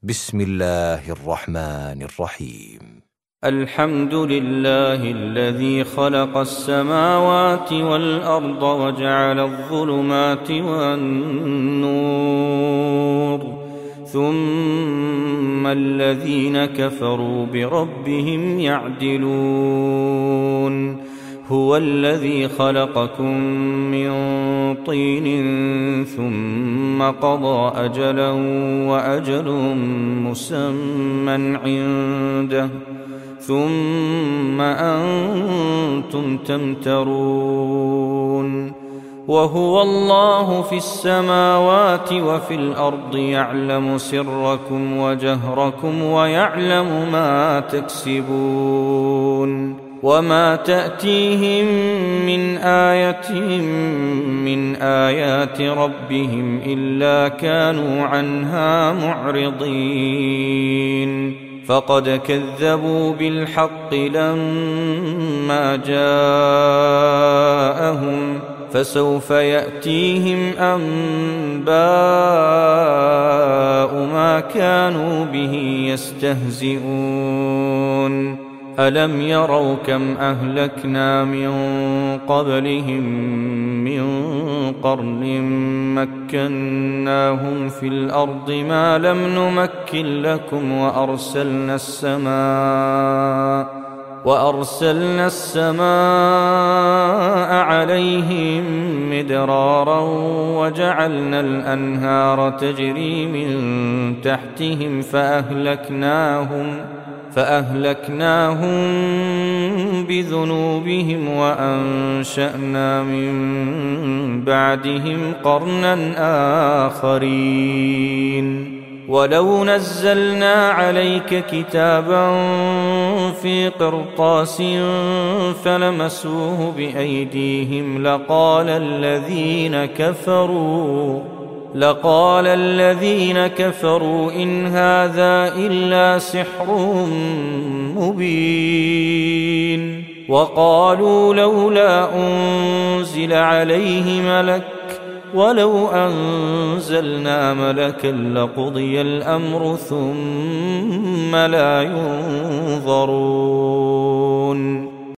بسم الله الرحمن الرحيم. الحمد لله الذي خلق السماوات والأرض وجعل الظلمات والنور، ثم الذين كفروا بربهم يعدلون. هو الذي خلقكم من طين ثم قضى أجلا وأجل مسمى عنده، ثم أنتم تمترون. وهو الله في السماوات وفي الأرض، يعلم سركم وجهركم ويعلم ما تكسبون. وما تأتيهم من آية من آيات ربهم إلا كانوا عنها معرضين. فقد كذبوا بالحق لما جاءهم، فسوف يأتيهم أنباء ما كانوا به يستهزئون. ألم يروا كم أهلكنا من قبلهم من قرن مكناهم في الأرض ما لم نمكن لكم، وأرسلنا السماء عليهم مدرارا، وجعلنا الأنهار تجري من تحتهم فأهلكناهم بذنوبهم، وأنشأنا من بعدهم قرنا آخرين. ولو نزلنا عليك كتابا في قرطاس فلمسوه بأيديهم لقال الذين كفروا إن هذا إلا سحر مبين. وقالوا لولا أنزل عليه ملك، ولو أنزلنا ملكا لقضي الأمر ثم لا ينظرون.